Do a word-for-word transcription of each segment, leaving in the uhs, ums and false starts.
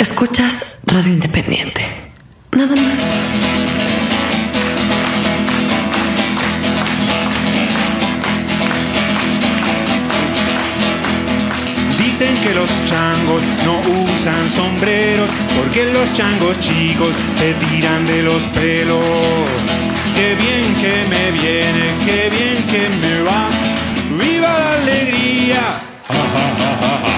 Escuchas Radio Independiente. Nada más. Dicen que los changos no usan sombreros porque los changos chicos se tiran de los pelos. Qué bien que me viene, qué bien que me va. ¡Viva la alegría! Ja, ja, ja, ja, ja.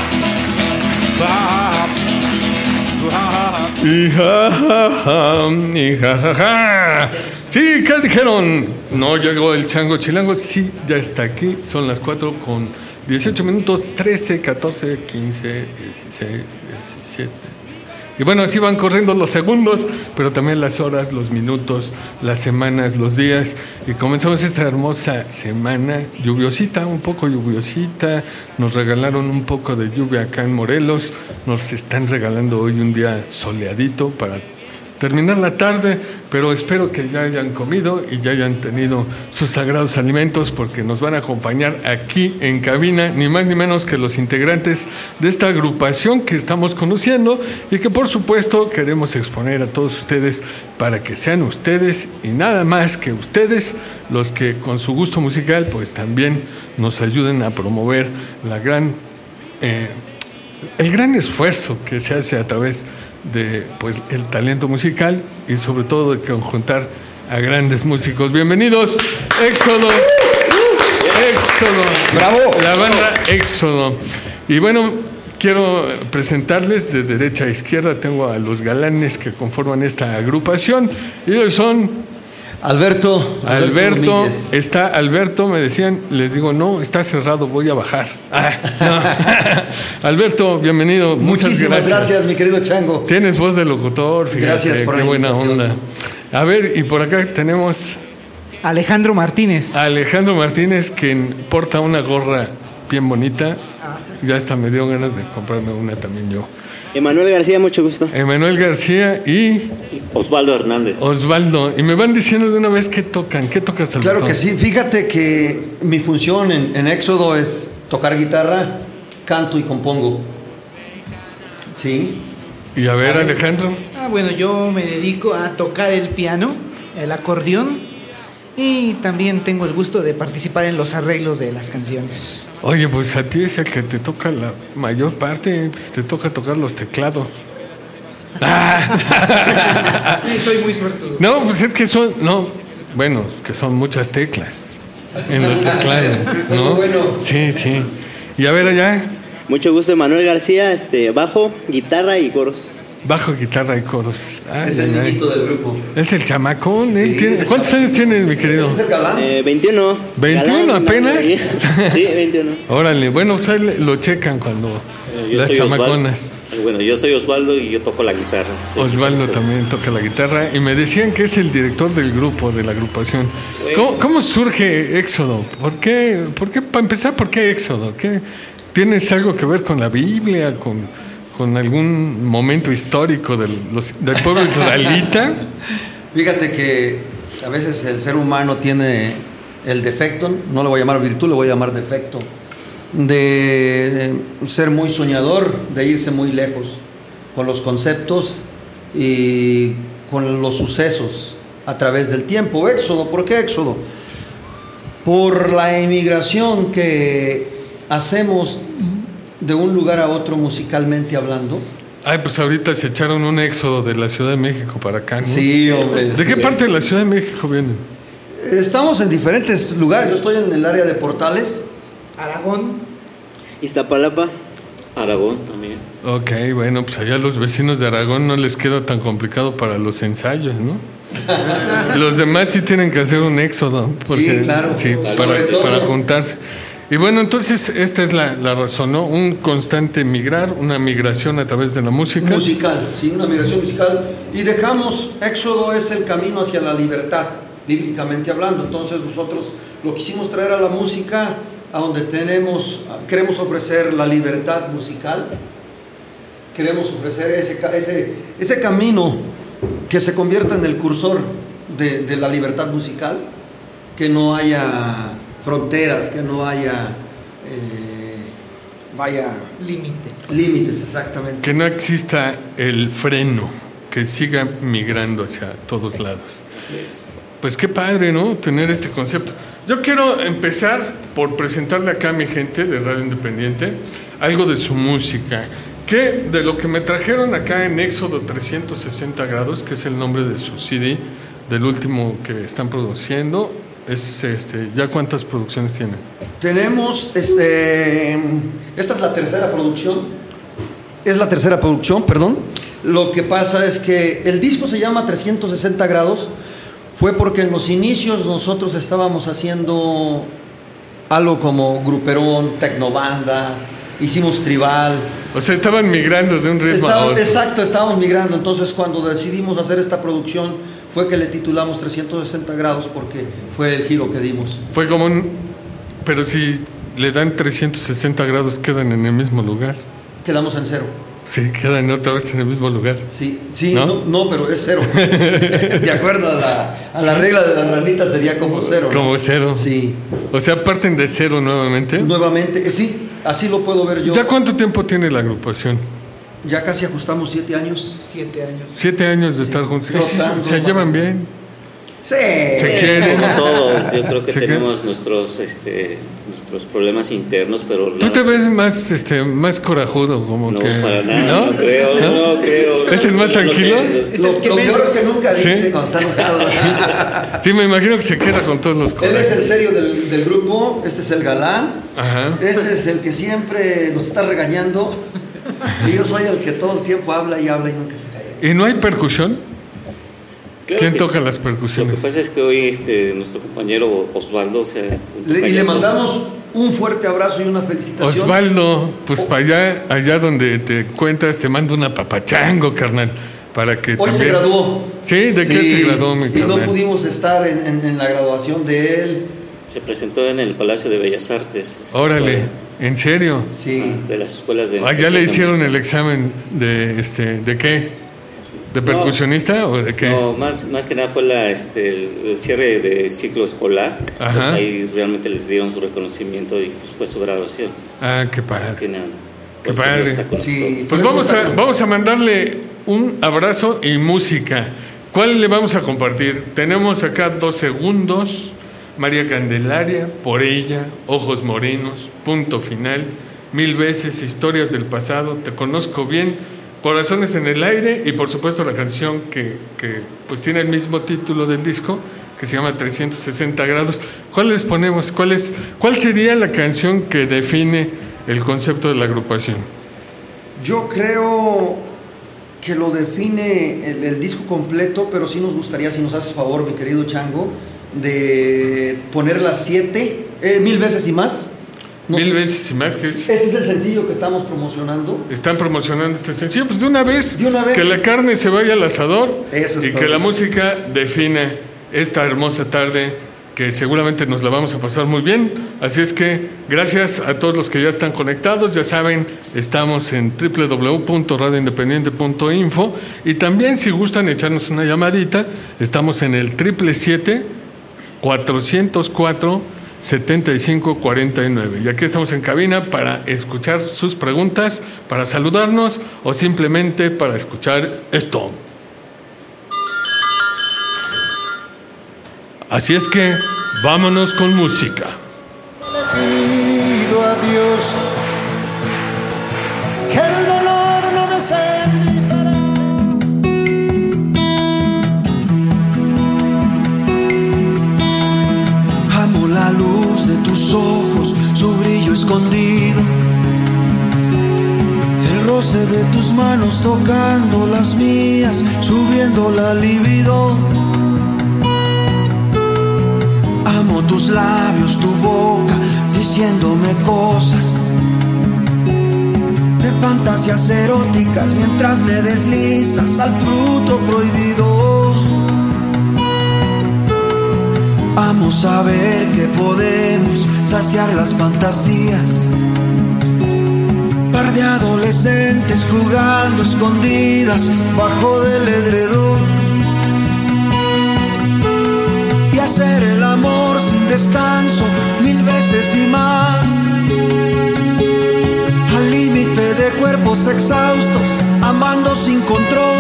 Y ja, ja, ja, y ja, ja, ja. Sí, ¿qué dijeron? No llegó el chango chilango. Sí, ya está aquí. Son las cuatro con dieciocho minutos, trece, catorce, quince, dieciséis, diecisiete. Y bueno, así van corriendo los segundos, pero también las horas, los minutos, las semanas, los días. Y comenzamos esta hermosa semana, lluviosita, un poco lluviosita. Nos regalaron un poco de lluvia acá en Morelos. Nos están regalando hoy un día soleadito para terminar la tarde, pero espero que ya hayan comido y ya hayan tenido sus sagrados alimentos, porque nos van a acompañar aquí en cabina, ni más ni menos que los integrantes de esta agrupación que estamos conociendo y que por supuesto queremos exponer a todos ustedes para que sean ustedes y nada más que ustedes los que con su gusto musical pues también nos ayuden a promover la gran, eh, el gran esfuerzo que se hace a través de pues el talento musical y sobre todo de conjuntar a grandes músicos. Bienvenidos, Éxodo. Éxodo. Bravo. La banda Éxodo. Y bueno, quiero presentarles de derecha a izquierda. Tengo a los galanes que conforman esta agrupación. Ellos son Alberto. Alberto, Alberto está Alberto, me decían, les digo, no, está cerrado, voy a bajar. Ah, no. Alberto, bienvenido. Muchas Muchísimas gracias. gracias, mi querido Chango. Tienes voz de locutor, fíjate. Gracias por qué la buena invitación. onda. A ver, y por acá tenemos Alejandro Martínez. a Alejandro Martínez, quien porta una gorra bien bonita. Ya hasta me dio ganas de comprarme una también yo. Emanuel García, mucho gusto. Emanuel García y Osvaldo Hernández. Osvaldo. Y me van diciendo de una vez qué tocan. ¿Qué tocas, Alberto? Claro que sí. Fíjate que mi función en, en Éxodo es tocar guitarra, canto y compongo. Sí. Y a ver, Alejandro. Ah, bueno, yo me dedico a tocar el piano, el acordeón y también tengo el gusto de participar en los arreglos de las canciones. Oye, pues a ti es el que te toca la mayor parte, pues te toca tocar los teclados. Ah. Soy muy suertudo. No, pues es que son, no, bueno, es que son muchas teclas en los teclados, ¿no? Bueno. Sí, sí. Y a ver allá, Mucho gusto, Emanuel García, este, bajo, guitarra y coros. bajo, guitarra y coros. Ay, Es el ay, ay. niñito del grupo. Es el chamacón, ¿eh? Sí, ¿Tiene- es el ¿Cuántos chamacón. años tienes, mi querido? ¿Es el galán? Eh, veintiuno. ¿veintiuno Galán, apenas? galán. Sí, veintiuno. Órale, bueno, pues ahí le- lo checan cuando Eh, yo las soy chamaconas. Osvaldo. Bueno, yo soy Osvaldo y yo toco la guitarra. Soy Osvaldo guitarrista. también toca la guitarra y me decían que es el director del grupo, de la agrupación. Bueno. ¿Cómo, cómo surge Éxodo? ¿Por qué, por qué, para empezar, por qué Éxodo? ¿Qué, ¿Tienes algo que ver con la Biblia, con, con algún momento histórico del, los, del pueblo israelita? Fíjate que a veces el ser humano tiene el defecto, no le voy a llamar virtud, le voy a llamar defecto, de ser muy soñador, de irse muy lejos con los conceptos y con los sucesos a través del tiempo. Éxodo, ¿por qué Éxodo? Por la emigración que hacemos de un lugar a otro musicalmente hablando. Ay, pues ahorita se echaron un éxodo de la Ciudad de México para acá, ¿no? Sí, hombre. ¿De qué parte de la Ciudad de México vienen? Estamos en diferentes lugares. Yo estoy en el área de Portales. Aragón. Iztapalapa. Aragón también. Ok, bueno, pues allá los vecinos de Aragón no les queda tan complicado para los ensayos, ¿no? Los demás sí tienen que hacer un éxodo. Porque, Sí, claro. Sí, Sobre para, todo. para juntarse. Y bueno, entonces esta es la, la razón, ¿no? Un constante migrar, una migración a través de la música. Musical, sí, una migración musical. Y dejamos, Éxodo es el camino hacia la libertad, bíblicamente hablando. Entonces nosotros lo quisimos traer a la música, a donde tenemos, queremos ofrecer la libertad musical. Queremos ofrecer ese, ca- ese, ese camino que se convierta en el cursor de, de la libertad musical, que no haya fronteras, que no haya eh, vaya Límite. límites, exactamente. Que no exista el freno, que siga migrando hacia todos lados. Así es. Pues qué padre, ¿no? Tener este concepto. Yo quiero empezar por presentarle acá a mi gente de Radio Independiente algo de su música, que de lo que me trajeron acá en Éxodo trescientos sesenta grados, que es el nombre de su C D, del último que están produciendo, es este, ¿ya cuántas producciones tienen? Tenemos, este, esta es la tercera producción, es la tercera producción, perdón. Lo que pasa es que el disco se llama trescientos sesenta grados, fue porque en los inicios nosotros estábamos haciendo algo como gruperón, tecnobanda, hicimos tribal. O sea, estaban migrando de un ritmo Estaba, a otro. exacto, estábamos migrando. Entonces, cuando decidimos hacer esta producción, fue que le titulamos trescientos sesenta grados porque fue el giro que dimos. Fue como un... Pero si le dan trescientos sesenta grados, quedan en el mismo lugar. Quedamos en cero. Sí, quedan otra vez en el mismo lugar. Sí, sí, ¿No? no, no, pero es cero. De acuerdo a la, a la regla de la ranita sería como cero, ¿no? Como cero. Sí. O sea, parten de cero nuevamente. Nuevamente, eh, sí, así lo puedo ver yo. ¿Ya cuánto tiempo tiene la agrupación? Ya casi ajustamos siete años. Siete años. Siete años de Sí. estar juntos. Trotando, ¿Se llevan bien? Sí. ¿Se quieren? Como todo, yo creo que ¿Se tenemos nuestros, este, nuestros problemas internos, pero ¿Tú nada- te ves más, este, más corajudo? Como no, que, para nada, no, creo, no, no creo. ¿Es el más No sé. tranquilo? Es Lo, el que lo peor menos. es que nunca dice ¿Sí? cuando está enojado. Sí, me imagino que se queda con todos los Él corajes. es el serio del, del grupo, este es el galán, Ajá. este es el que siempre nos está regañando y yo soy el que todo el tiempo habla y habla y nunca se calla. ¿Y no hay percusión? Claro ¿Quién que toca sí. las percusiones? Lo que pasa es que hoy este, nuestro compañero Osvaldo, o sea, un Le- y le tocayazo, mandamos un fuerte abrazo y una felicitación. Osvaldo, pues para allá, allá donde te cuentas, te mando una papachango, carnal, para que Hoy también... se graduó. Sí, ¿de qué Sí, se graduó, mi y carnal? no pudimos estar en, en- en la graduación de él. se presentó en el Palacio de Bellas Artes. este, Órale, fue, ¿en serio? Sí. de las escuelas de... Ah, ¿ya le de hicieron música. el examen de, este, ¿de qué? ¿De No, percusionista o de qué? No, más, más que nada fue la, este, el, el cierre de ciclo escolar. Ajá. Pues ahí realmente les dieron su reconocimiento y pues, fue su graduación. Ah, qué Más que padre. nada. Qué Por eso no padre. está con Sí. nosotros. Pues vamos a, vamos a mandarle un abrazo y música. ¿Cuál le vamos a compartir? Tenemos acá dos segundos. María Candelaria, Por ella, Ojos Morenos, Punto Final, Mil veces, Historias del pasado, Te conozco bien, Corazones en el aire y por supuesto la canción que, que pues tiene el mismo título del disco, que se llama trescientos sesenta grados. ¿Cuál les ponemos? ¿Cuál es, cuál sería la canción que define el concepto de la agrupación? Yo creo que lo define el, el disco completo, pero sí nos gustaría, si nos haces favor, mi querido Chango, de poner las siete, eh, mil veces y más. No, Mil veces y más, que es... Ese es el sencillo que estamos promocionando. Están promocionando este sencillo, pues de una vez, De una vez. que la carne se vaya al asador Eso es y todo. que la música defina esta hermosa tarde que seguramente nos la vamos a pasar muy bien. Así es que gracias a todos los que ya están conectados, ya saben, estamos en doble u doble u doble u punto radio independiente punto info y también si gustan echarnos una llamadita, estamos en el siete siete siete, cuatro cero cuatro, setenta y cinco cuarenta y nueve. Y aquí estamos en cabina para escuchar sus preguntas, para saludarnos o simplemente para escuchar esto. Así es que vámonos con música. Pido a Dios que el dolor no me sentirá. Amo la luz de tus ojos, su brillo escondido, el roce de tus manos tocando las mías, subiendo la libido. Amo tus labios, tu boca, diciéndome cosas de fantasías eróticas mientras me deslizas al fruto prohibido. Amo saber que podemos saciar las fantasías. Par de adolescentes jugando escondidas bajo del edredón. Y hacer el amor sin descanso mil veces y más. exhaustos, amando sin control.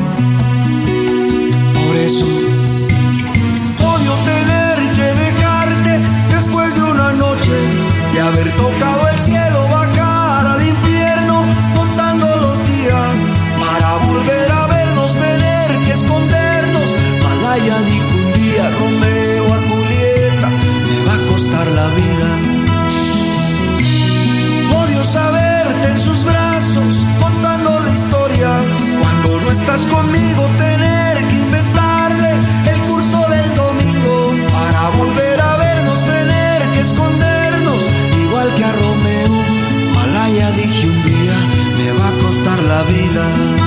Por eso odio tener que dejarte después de una noche de haber tocado el cielo, bajar al infierno contando los días para volver a vernos, tener que escondernos. Malaya dijo un día Romeo a Julieta, me va a costar la vida. Odio saberte en sus brazos contándole historias, cuando no estás conmigo tener que inventarle el curso del domingo para volver a vernos, tener que escondernos igual que a Romeo. Malaya dije un día, me va a costar la vida.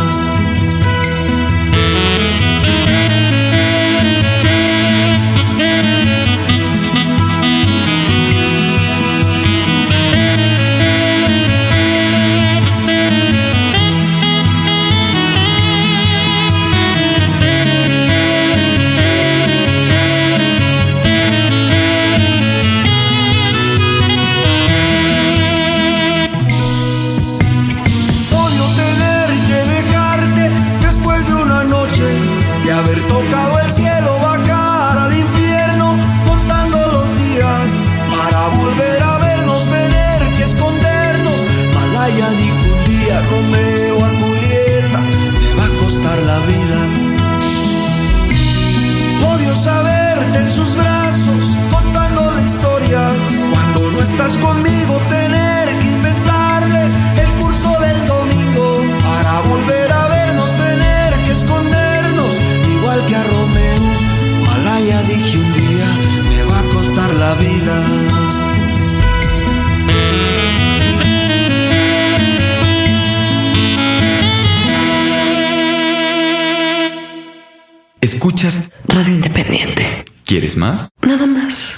Haber tocado el cielo, bajar al infierno contando los días para volver a vernos, tener que escondernos. Malaya dijo un día Romeo a Julieta, me va a costar la vida. Odio saberte en sus brazos contándole historias, cuando no estás conmigo tener que inventarle el curso del domingo para volver a vernos, tener que escondernos igual que a Romeo. Malaya dije un día, me va a costar la vida. Escuchas Radio Independiente. ¿Quieres más? Nada más.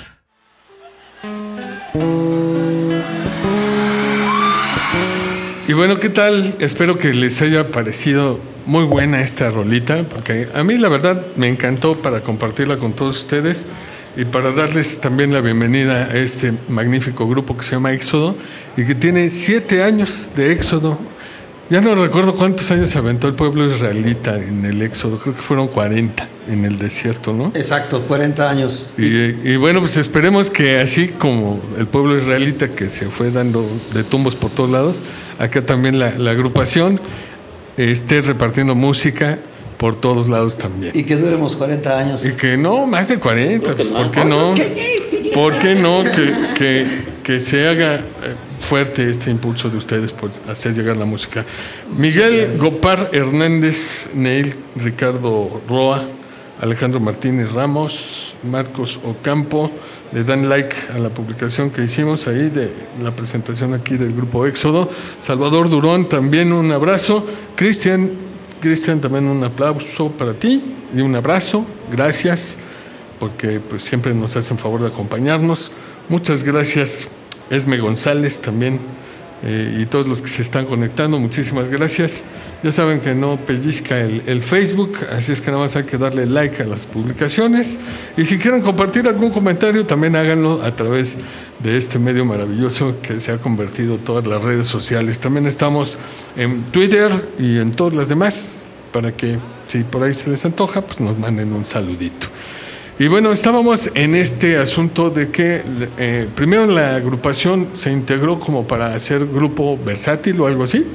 Y bueno, ¿qué tal? Espero que les haya parecido muy buena esta rolita, porque a mí la verdad me encantó para compartirla con todos ustedes y para darles también la bienvenida a este magnífico grupo que se llama Éxodo y que tiene siete años de Éxodo. Ya no recuerdo cuántos años se aventó el pueblo israelita en el Éxodo, creo que fueron cuarenta en el desierto, ¿no? Exacto, cuarenta años. Y, y bueno, pues esperemos que así como el pueblo israelita que se fue dando de tumbos por todos lados, acá también la, la agrupación esté repartiendo música por todos lados también. Y que duremos cuarenta años. Y que no, más de cuarenta. Que ¿Por qué no? ¿Por qué no? Que, que, que se haga fuerte este impulso de ustedes por hacer llegar la música. Miguel Gopar Hernández, Neil Ricardo Roa, Alejandro Martínez Ramos, Marcos Ocampo, le dan like a la publicación que hicimos ahí de la presentación aquí del grupo Éxodo. Salvador Durón, también un abrazo. Cristian, Cristian, también un aplauso para ti y un abrazo. Gracias, porque pues siempre nos hacen favor de acompañarnos. Muchas gracias, Esme González también, eh, y todos los que se están conectando, muchísimas gracias. Ya saben que no pellizca el, el Facebook, así es que nada más hay que darle like a las publicaciones. Y si quieren compartir algún comentario, también háganlo a través de este medio maravilloso que se ha convertido en todas las redes sociales. También estamos en Twitter y en todas las demás, para que si por ahí se les antoja, pues nos manden un saludito. Y bueno, estábamos en este asunto de que eh, primero la agrupación se integró como para hacer grupo versátil o algo así.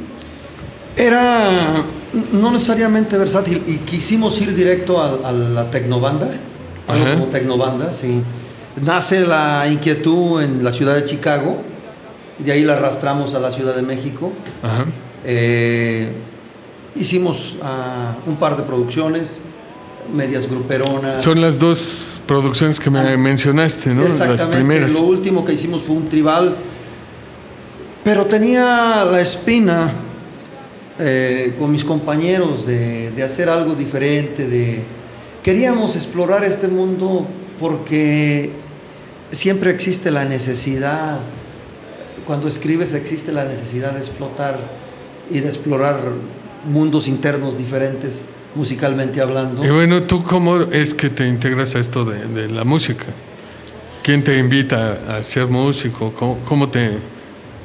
Era no necesariamente versátil y quisimos ir directo a, a la tecnobanda, algo Ajá. como tecnobanda, sí. Nace la inquietud en la ciudad de Chicago, de ahí la arrastramos a la Ciudad de México. Ajá. Eh, hicimos uh, un par de producciones, medias gruperonas. Son las dos producciones que me Ah, mencionaste, ¿no? Exactamente. Las primeras. Lo último que hicimos fue un tribal, pero tenía la espina eh, con mis compañeros de, de hacer algo diferente, de queríamos explorar este mundo porque siempre existe la necesidad, cuando escribes existe la necesidad de explotar y de explorar mundos internos diferentes, musicalmente hablando. Y bueno, ¿tú cómo es que te integras a esto de, de la música? ¿Quién te invita a ser músico? ¿Cómo, cómo te,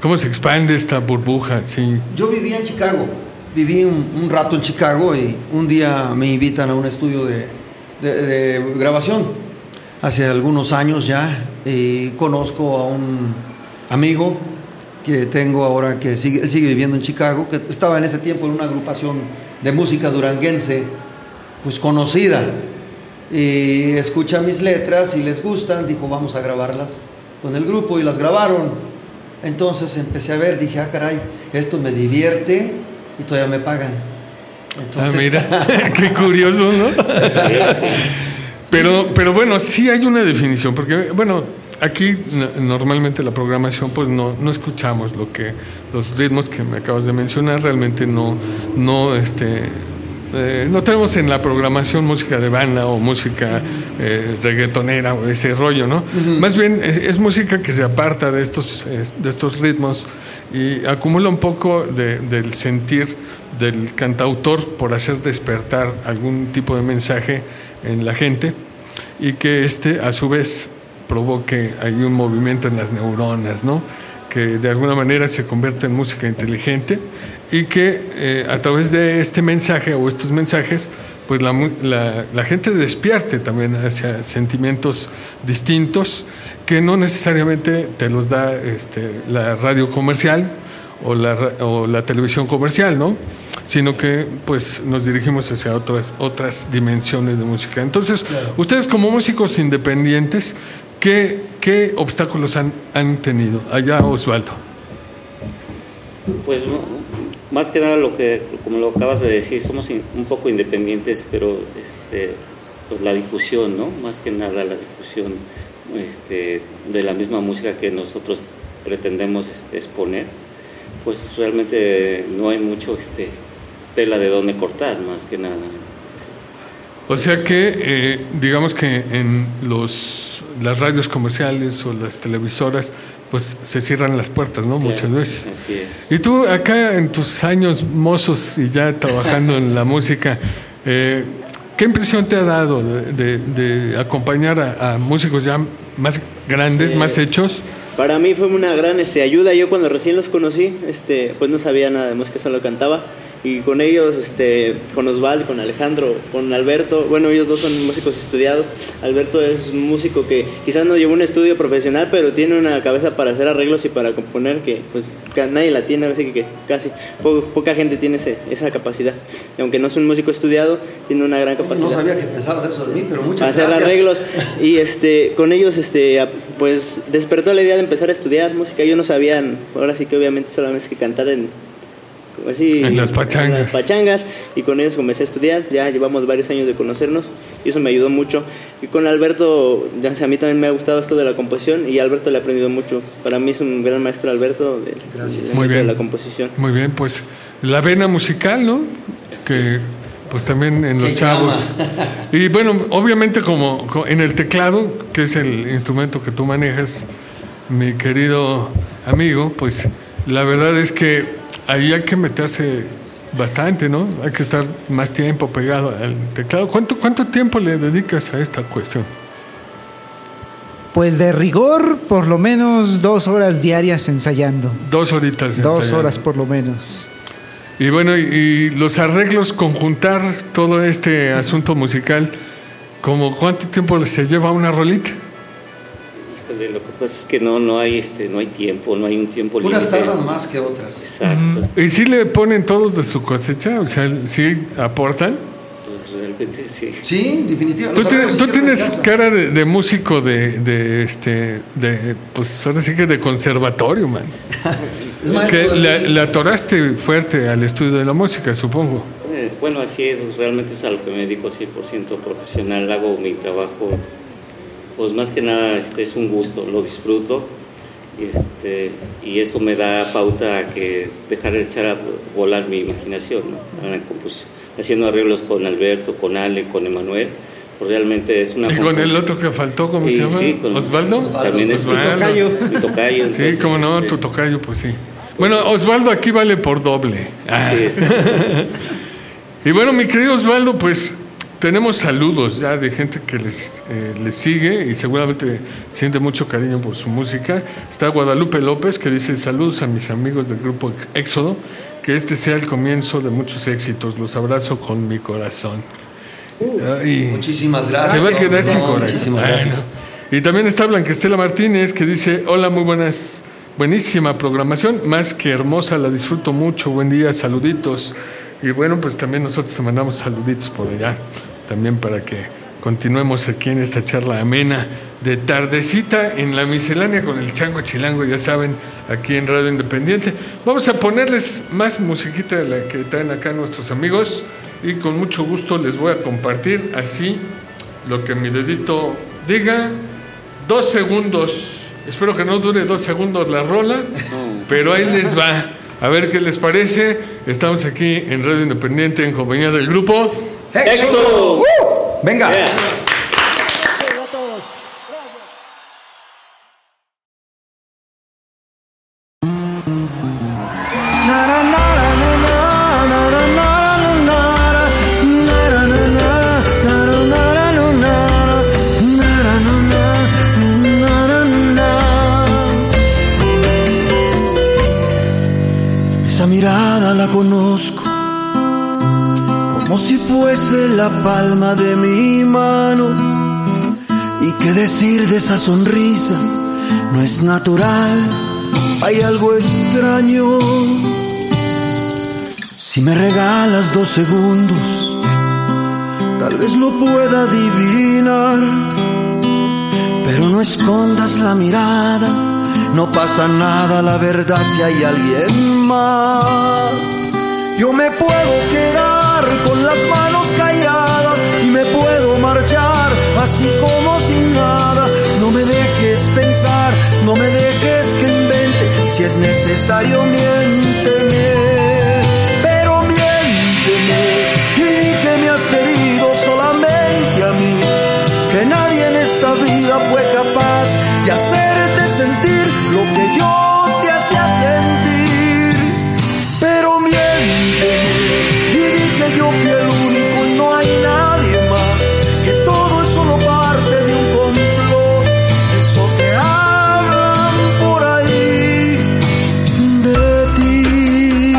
cómo se expande esta burbuja, sí. Yo vivía en Chicago, viví un, un rato en Chicago y un día me invitan a un estudio de, de, de grabación. Hace algunos años ya, y conozco a un amigo que tengo ahora, que sigue, él sigue viviendo en Chicago, que estaba en ese tiempo en una agrupación de música duranguense, pues conocida, y escucha mis letras y les gustan, dijo vamos a grabarlas con el grupo, y las grabaron. Entonces empecé a ver, dije, ah caray, esto me divierte y todavía me pagan. Entonces, ah, mira, qué curioso, ¿no? Sí, sí. Pero, pero bueno, sí hay una definición, porque bueno, aquí normalmente la programación pues no, no escuchamos lo que los ritmos que me acabas de mencionar, realmente no, no este eh, no tenemos en la programación música de banda o música eh, reggaetonera o ese rollo, ¿no? Uh-huh. Más bien es, es música que se aparta de estos, de estos ritmos y acumula un poco de, del sentir del cantautor por hacer despertar algún tipo de mensaje en la gente y que este a su vez provoque ahí un movimiento en las neuronas, ¿no? Que de alguna manera se convierte en música inteligente y que eh, a través de este mensaje o estos mensajes pues la, la, la gente despierte también hacia sentimientos distintos que no necesariamente te los da este, la radio comercial o la, o la televisión comercial, ¿no? Sino que pues nos dirigimos hacia otras, otras dimensiones de música. Entonces, claro. Ustedes como músicos independientes, ¿qué, qué obstáculos han, han tenido? Allá, Osvaldo. Pues más que nada lo que, como lo acabas de decir, somos un poco independientes, pero este, pues la difusión, ¿no? Más que nada la difusión este, de la misma música que nosotros pretendemos este, exponer, pues realmente no hay mucho este, tela de dónde cortar, más que nada. O sea que, eh, digamos que en los las radios comerciales o las televisoras, pues se cierran las puertas, ¿no? Claro, muchas veces. Así es. Y tú acá en tus años mozos y ya trabajando en la música, eh, ¿qué impresión te ha dado de, de, de acompañar a, a músicos ya más grandes, eh, más hechos? Para mí fue una gran este, ayuda. Yo cuando recién los conocí, este, pues no sabía nada de música, solo cantaba. Y con ellos, este, con Osvaldo, con Alejandro, con Alberto, bueno, ellos dos son músicos estudiados. Alberto es un músico que quizás no llevó un estudio profesional, pero tiene una cabeza para hacer arreglos y para componer que pues nadie la tiene, así que casi po- poca gente tiene ese, esa capacidad. Y aunque no es un músico estudiado, tiene una gran capacidad. No sabía que pensabas eso de mí, pero muchas hacer gracias. Arreglos. Y este, con ellos, este, pues despertó la idea de empezar a estudiar música. Yo no sabía, ahora sí que obviamente solamente es que cantar en Así, en las pachangas. En las pachangas, y con ellos comencé a estudiar. Ya llevamos varios años de conocernos y eso me ayudó mucho. Y con Alberto, ya sé, a mí también me ha gustado esto de la composición y a Alberto le he aprendido mucho. Para mí es un gran maestro Alberto de, Gracias. de, Muy bien. de la composición. Muy bien, pues la vena musical, ¿no? Que pues también en los chavos. Y bueno, obviamente como en el teclado, que es el instrumento que tú manejas, mi querido amigo, pues la verdad es que ahí hay que meterse bastante, ¿no? Hay que estar más tiempo pegado al teclado. ¿Cuánto, cuánto tiempo le dedicas a esta cuestión? Pues de rigor, por lo menos dos horas diarias ensayando. Dos horitas ensayando. Dos horas por lo menos. Y bueno, y, y los arreglos, conjuntar todo este asunto musical, ¿como cuánto tiempo se lleva una rolita? Lo que pasa es que no, no hay este, no hay tiempo, no hay un tiempo límite. Unas tardan más que otras. Exacto. ¿Y si le ponen todos de su cosecha? O sea, ¿sí aportan? Pues realmente sí. Sí, definitivamente. Tú, tienes, tú tienes cara de, de músico de, de este, de, pues ahora sí que de conservatorio, man. Que le, le atoraste fuerte al estudio de la música, supongo. Eh, bueno, así es, realmente es a lo que me dedico cien por ciento profesional, hago mi trabajo. Pues más que nada este, es un gusto, lo disfruto este, y eso me da pauta a que dejar de echar a volar mi imaginación, ¿no? A la composición, haciendo arreglos con Alberto, con Ale, con Emanuel, pues realmente es una y con el otro que faltó, ¿cómo y, se llama? Sí, con, ¿Osvaldo? También es Osvaldo. mi tocayo. Mi tocayo entonces, sí, como no, este, tu tocayo, pues sí. Bueno, Osvaldo aquí vale por doble. Así es. Y bueno, mi querido Osvaldo, pues tenemos saludos ya de gente que les, eh, les sigue y seguramente siente mucho cariño por su música. Está Guadalupe López, que dice: saludos a mis amigos del grupo Éxodo, que este sea el comienzo de muchos éxitos. Los abrazo con mi corazón. Uh, y muchísimas gracias. Se va a quedar sin no, corazón. Muchísimas gracias. Y también está Blanquestela Martínez, que dice: hola, muy buenas, buenísima programación, más que hermosa, la disfruto mucho, buen día, saluditos. Y bueno, pues también nosotros te mandamos saluditos por allá, también para que continuemos aquí en esta charla amena de tardecita en la miscelánea con el Chango Chilango, ya saben, aquí en Radio Independiente. Vamos a ponerles más musiquita de la que traen acá nuestros amigos y con mucho gusto les voy a compartir así lo que mi dedito diga. Dos segundos, espero que no dure dos segundos la rola, pero ahí les va. A ver qué les parece. Estamos aquí en Radio Independiente en compañía del grupo Éxodo. ¡Uh! Venga. Yeah. La conozco como si fuese la palma de mi mano, y qué decir de esa sonrisa, no es natural, hay algo extraño. Si me regalas dos segundos, tal vez lo pueda adivinar, pero no escondas la mirada, no pasa nada, la verdad, si hay alguien más. Yo me puedo quedar con las manos calladas y me puedo marchar así como sin nada. No me dejes pensar, no me dejes que invente, si es necesario miénteme, pero miénteme y di que me has querido solamente a mí, que nadie en esta vida fue capaz de hacerte sentir lo que yo te hacía sentir, pero miénteme y di que yo fui el único y no hay nadie más, que todo es solo parte de un complot, eso que hablan por ahí de ti.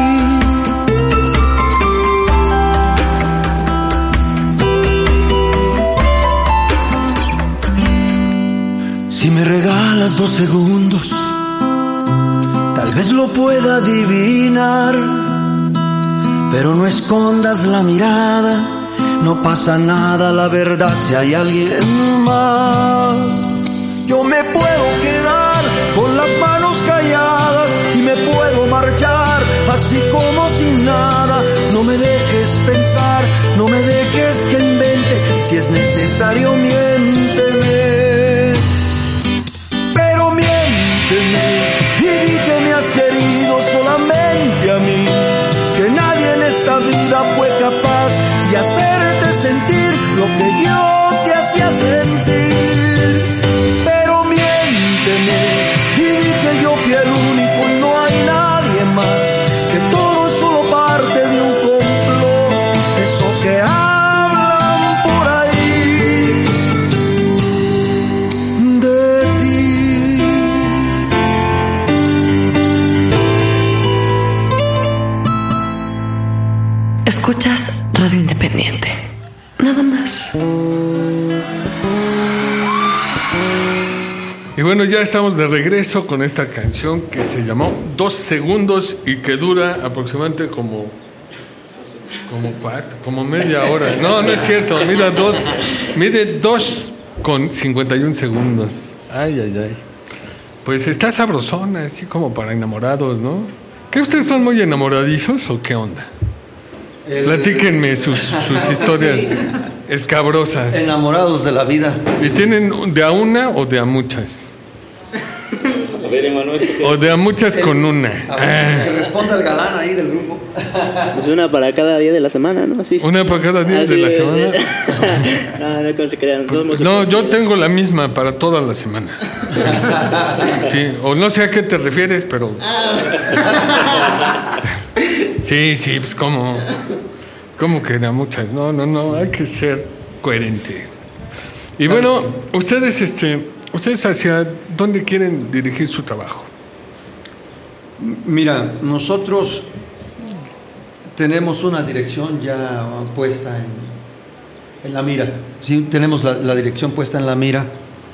Si me regalas dos segundos, tal vez lo pueda adivinar, pero no escondas la mirada, no pasa nada, la verdad, si hay alguien más. Yo me puedo quedar con las manos calladas y me puedo marchar así como sin nada. No me dejes pensar, no me dejes que invente, si es necesario miénteme, pero miénteme y di que me has querido solamente a mí, que nadie en esta vida fue capaz de hacerte sentir lo que yo te hacía sentir, pero miénteme y di que yo fui el único y no hay nadie más, que todo es solo parte de un complot, eso que hablan por ahí de ti. Escuchas Radio Independiente. Nada más. Y bueno, ya estamos de regreso con esta canción que se llamó Dos Segundos y que dura aproximadamente como como cuatro, como media hora. No, no es cierto, mide dos, mide dos con cincuenta y un segundos. Ay, ay, ay. Pues está sabrosona, así como para enamorados, ¿no? ¿Qué, ustedes son muy enamoradizos o qué onda? El, Platíquenme sus, sus historias sí. escabrosas. Enamorados de la vida. ¿Y tienen de a una o de a muchas? A ver, Emanuel. O de a muchas el, con una. A ver, ah. Que responda el galán ahí del grupo. Pues una para cada día de la semana, ¿no? Así. Una para cada día Así de la es, semana. no, no, como se crean. Somos no, yo tengo la misma para toda la semana. Sí. Sí, o no sé a qué te refieres, pero. Sí, sí, pues cómo. ¿Cómo que de muchas? No, no, no, hay que ser coherente. Y bueno, ustedes, este, ustedes hacia dónde quieren dirigir su trabajo. Mira, nosotros tenemos una dirección ya puesta en, en la mira. Sí, tenemos la, la dirección puesta en la mira.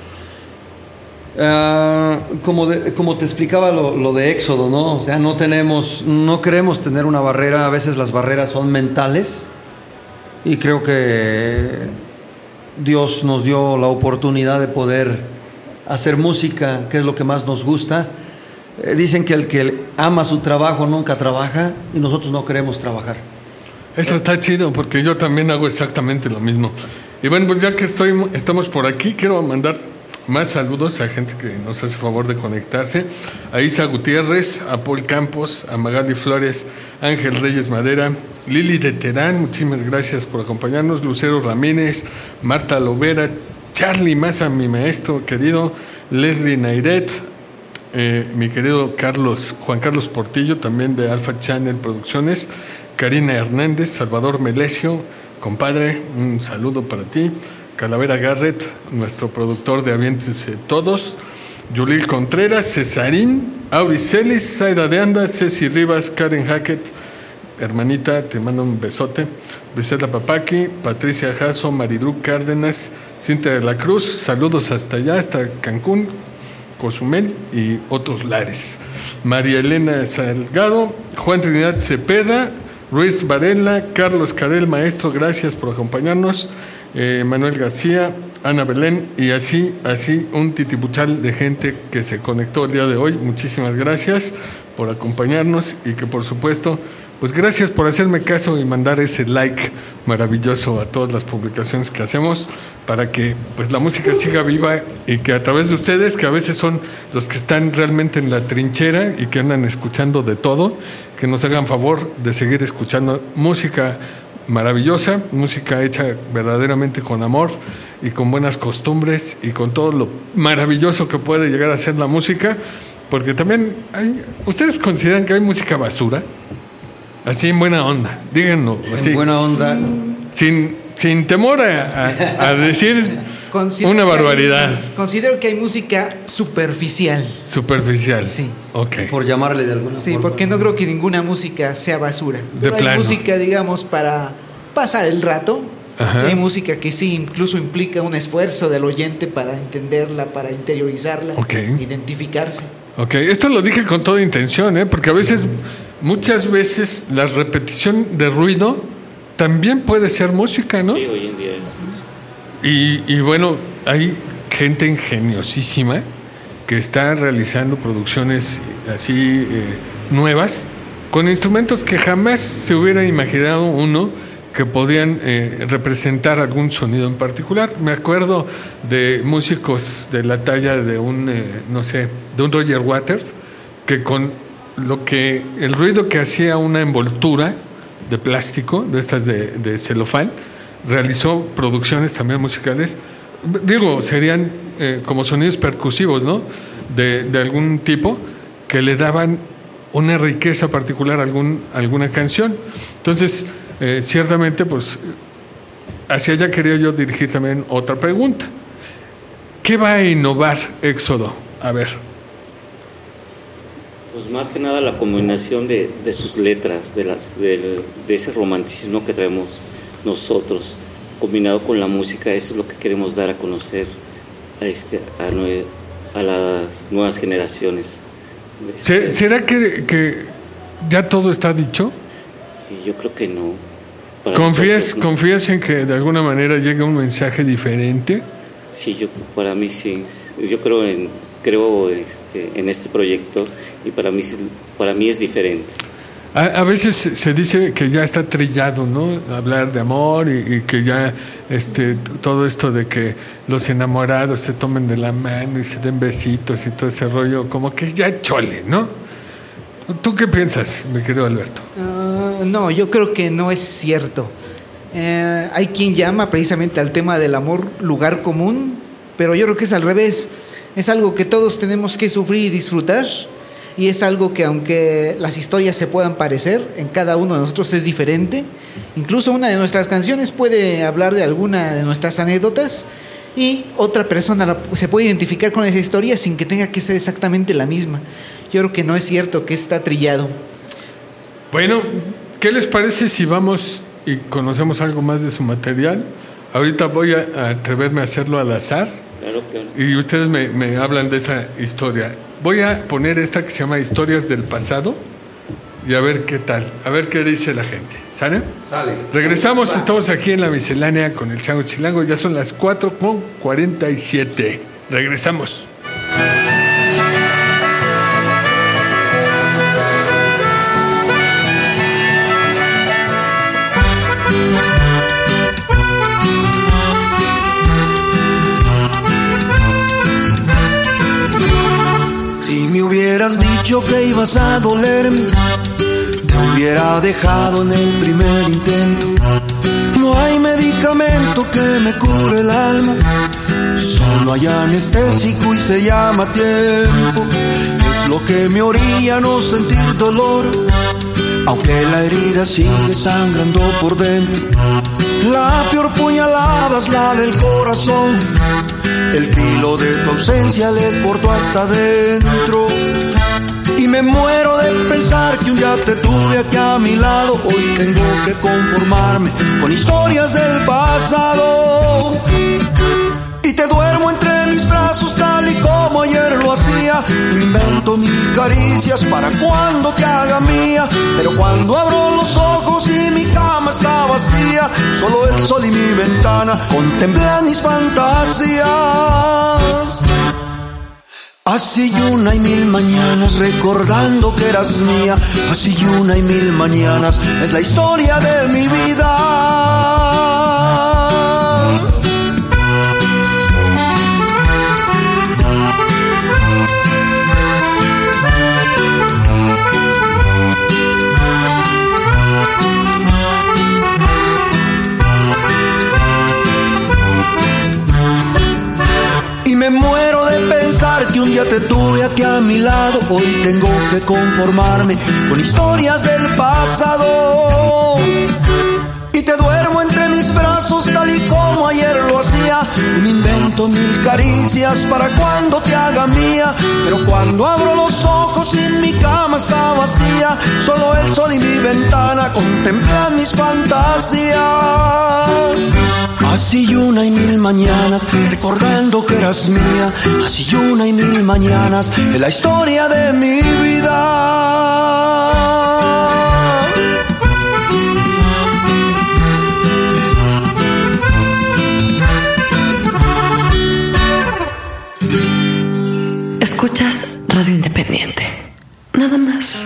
Uh, como, de, como te explicaba lo, lo de Éxodo, ¿no? O sea, no tenemos, no queremos tener una barrera. A veces las barreras son mentales y creo que Dios nos dio la oportunidad de poder hacer música, que es lo que más nos gusta. Eh, dicen que el que ama su trabajo nunca trabaja y nosotros no queremos trabajar. Eso está chido porque yo también hago exactamente lo mismo. Y bueno, pues ya que estoy, estamos por aquí, quiero mandar más saludos a gente que nos hace favor de conectarse. A Isa Gutiérrez, a Paul Campos, a Magali Flores, Ángel Reyes Madera, Lili de Terán, muchísimas gracias por acompañarnos. Lucero Ramírez, Marta Lovera, Charlie Maza, mi maestro querido, Leslie Nairet, eh, mi querido Carlos, Juan Carlos Portillo, también de Alpha Channel Producciones, Karina Hernández, Salvador Melesio, compadre, un saludo para ti. Calavera Garrett, nuestro productor de Aviéntense Todos, Yulil Contreras, Cesarín, Auricelis, Zaida de Anda, Ceci Rivas, Karen Hackett, hermanita, te mando un besote, Vicenta Papaki, Patricia Jasso, Maridru Cárdenas, Cintia de la Cruz, saludos hasta allá, hasta Cancún, Cozumel y otros lares. María Elena Salgado, Juan Trinidad Cepeda, Ruiz Varela, Carlos Carel, maestro, gracias por acompañarnos. Eh, Manuel García, Ana Belén y así, así un titipuchal de gente que se conectó el día de hoy. Muchísimas gracias por acompañarnos y que por supuesto, pues gracias por hacerme caso y mandar ese like maravilloso a todas las publicaciones que hacemos para que pues la música siga viva y que a través de ustedes, que a veces son los que están realmente en la trinchera y que andan escuchando de todo, que nos hagan favor de seguir escuchando música maravillosa, música hecha verdaderamente con amor y con buenas costumbres y con todo lo maravilloso que puede llegar a ser la música, porque también hay, ¿ustedes consideran que hay música basura? Así en buena onda, díganlo. Así, en buena onda. Sin, sin temor a, a, a decir considero una barbaridad. Hay, considero que hay música superficial. Superficial. Sí. Okay. Por llamarle de alguna sí, forma. Sí, porque no creo que ninguna música sea basura. Pero de hay plano. música, digamos, para pasar el rato. Ajá. Hay música que sí incluso implica un esfuerzo del oyente para entenderla, para interiorizarla, okay. identificarse. Ok, esto lo dije con toda intención, ¿eh? Porque a veces, muchas veces, la repetición de ruido también puede ser música, ¿no? Sí, hoy en día es música. Y, y bueno, hay gente ingeniosísima que está realizando producciones así eh, nuevas, con instrumentos que jamás se hubiera imaginado uno que podían eh, representar algún sonido en particular. Me acuerdo de músicos de la talla de un, eh, no sé, de un Roger Waters, que con lo que, el ruido que hacía una envoltura de plástico, de estas de, de celofán, realizó producciones también musicales, digo, serían eh, como sonidos percusivos, ¿no? De, de algún tipo, que le daban una riqueza particular a algún, alguna canción. Entonces, eh, ciertamente, pues, hacia allá quería yo dirigir también otra pregunta. ¿Qué va a innovar Éxodo? A ver. Pues más que nada la combinación de, de sus letras, de, las, de, de ese romanticismo que traemos nosotros, combinado con la música. Eso es lo que queremos dar a conocer a, este, a, nue, a las nuevas generaciones. Este, ¿Será que, que ya todo está dicho? Yo creo que no. Para ¿Confías, nosotros, no. ¿Confías en que de alguna manera llegue un mensaje diferente? Sí, yo, para mí sí. Yo creo en, creo este, en este proyecto y para mí, para mí es diferente. A, a veces se dice que ya está trillado, ¿no? Hablar de amor y, y que ya este, todo esto de que los enamorados se tomen de la mano y se den besitos y todo ese rollo, como que ya chole, ¿no? ¿Tú qué piensas, mi querido Alberto? Uh, no, yo creo que no es cierto. Eh, hay quien llama precisamente al tema del amor lugar común, pero yo creo que es al revés. Es algo que todos tenemos que sufrir y disfrutar. Y es algo que, aunque las historias se puedan parecer, en cada uno de nosotros es diferente Incluso una de nuestras canciones puede hablar de alguna de nuestras anécdotas y otra persona la, se puede identificar con esa historia sin que tenga que ser exactamente la misma. Yo creo que no es cierto, que está trillado. Bueno, ¿qué les parece si vamos y conocemos algo más de su material? Ahorita voy a, a atreverme a hacerlo al azar. Claro, claro. Y ustedes me, me hablan de esa historia. Voy a poner esta que se llama Historias del Pasado y a ver qué tal, a ver qué dice la gente. ¿Sale? Sale. Regresamos, estamos aquí en la miscelánea con el Chango Chilango. Ya son las cuatro con cuarenta y siete. Regresamos. Si me hubieras dicho que ibas a dolerme, me hubiera dejado en el primer intento. No hay medicamento que me cure el alma, solo hay anestésico y se llama tiempo. Es lo que me orilla a no sentir dolor, aunque la herida sigue sangrando por dentro. La peor puñalada es la del corazón, el filo de tu ausencia le cortó hasta adentro. Y me muero de pensar que un día te tuve aquí a mi lado. Hoy tengo que conformarme con historias del pasado. Y te duermo entre mis brazos tal y como ayer lo hacía. Invento mil caricias para cuando te haga mía. Pero cuando abro los ojos y mi cama está vacía, solo el sol y mi ventana contemplan mis fantasías. Así y una y mil mañanas recordando que eras mía. Así y una y mil mañanas es la historia de mi vida. Y me muero de pensar que un día te tuve aquí a mi lado. Hoy tengo que conformarme con historias del pasado. Y te duermo entre mis brazos tal y como ayer lo hacía. Y me invento mil caricias para cuando te haga mía. Pero cuando abro los ojos y mi cama está vacía, solo el sol y mi ventana contemplan mis fantasías. Así y una y mil mañanas recordando que eras mía. Así y una y mil mañanas es la historia de mi vida. Escuchas Radio Independiente. Nada más.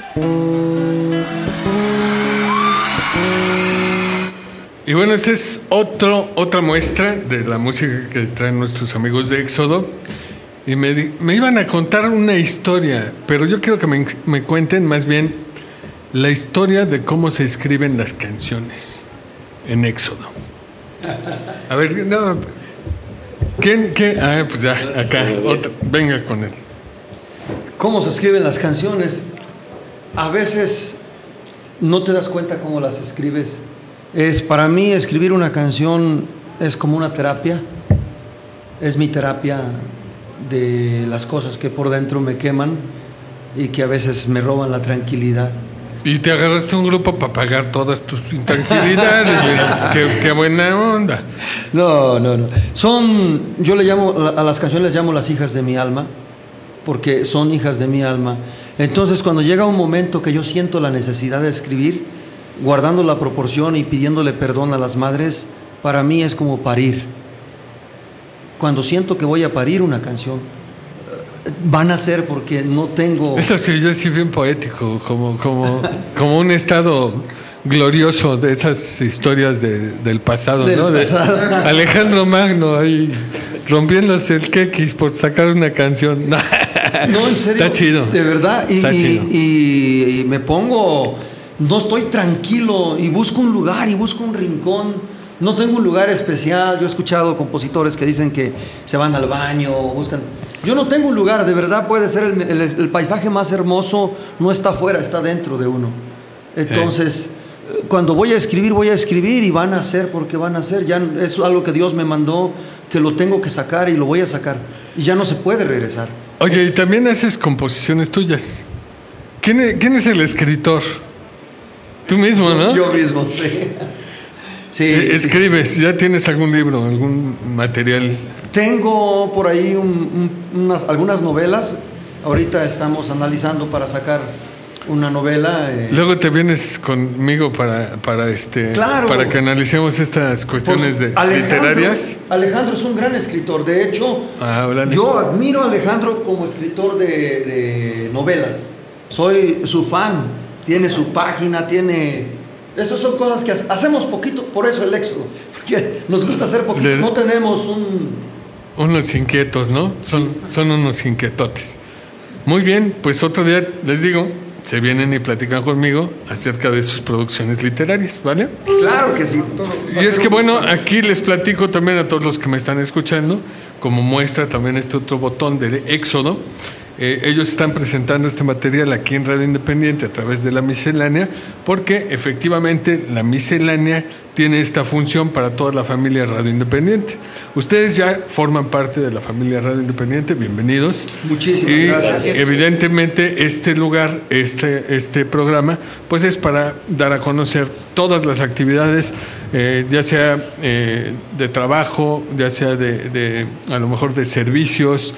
Y bueno, esta es otro, otra muestra de la música que traen nuestros amigos de Éxodo. Y me, di- me iban a contar una historia, pero yo quiero que me, me cuenten más bien la historia de cómo se escriben las canciones en Éxodo. A ver, no, ¿quién, quién? Ah, pues ya, acá, otro, venga con él. ¿Cómo se escriben las canciones? A veces no te das cuenta cómo las escribes. Es, para mí escribir una canción es como una terapia. Es mi terapia de las cosas que por dentro me queman y que a veces me roban la tranquilidad. Y te agarraste un grupo para pagar todas tus intranquilidades. Mira, qué, qué buena onda. No, no, no. Son, yo le llamo, a las canciones les llamo las hijas de mi alma, porque son hijas de mi alma. Entonces, cuando llega un momento que yo siento la necesidad de escribir, guardando la proporción y pidiéndole perdón a las madres, para mí es como parir. Cuando siento que voy a parir una canción, van a ser porque no tengo... Eso sí, yo sí bien poético, como, como, como un estado glorioso de esas historias de, del pasado, Del ¿no? De pasado. Alejandro Magno ahí rompiéndose el quequis por sacar una canción. No, en serio. Está chido. De verdad. Y, Está y- chido. y- y me pongo, no estoy tranquilo y busco un lugar y busco un rincón. No tengo un lugar especial. Yo he escuchado compositores que dicen que se van al baño, buscan. Yo no tengo un lugar. De verdad puede ser el, el- el paisaje más hermoso. No está afuera, está dentro de uno. Entonces, cuando voy a escribir, voy a escribir y van a hacer porque van a hacer. Ya es algo que Dios me mandó, que lo tengo que sacar y lo voy a sacar. Y ya no se puede regresar. Oye, es... y también haces composiciones tuyas. ¿Quién es, quién es el escritor? Tú mismo, ¿no? Yo mismo, sí. Sí, escribes, sí, sí. ¿Ya tienes algún libro, algún material? Tengo por ahí un, un, unas, algunas novelas. Ahorita estamos analizando para sacar una novela. Eh. Luego te vienes conmigo para, para, este, claro. para que analicemos estas cuestiones pues, de, Alejandro, literarias. Alejandro es un gran escritor. De hecho, ah, yo admiro a Alejandro como escritor de, de novelas. Soy su fan. Tiene su página, tiene... Estas son cosas que hacemos poquito, por eso el éxodo. Porque nos gusta hacer poquito. De... No tenemos un... Unos inquietos, ¿no? Son, son unos inquietotes. Muy bien, pues otro día les digo, se vienen y platican conmigo acerca de sus producciones literarias, ¿vale? Claro que sí. Y es que bueno, aquí les platico también a todos los que me están escuchando, como muestra también este otro botón de Éxodo. Eh, ellos están presentando este material aquí en Radio Independiente a través de la miscelánea, porque efectivamente la miscelánea tiene esta función para toda la familia Radio Independiente. Ustedes ya forman parte de la familia Radio Independiente, bienvenidos. Muchísimas y gracias. Evidentemente este lugar, este, este programa, pues es para dar a conocer todas las actividades, eh, ya sea eh, de trabajo, ya sea de, de a lo mejor de servicios,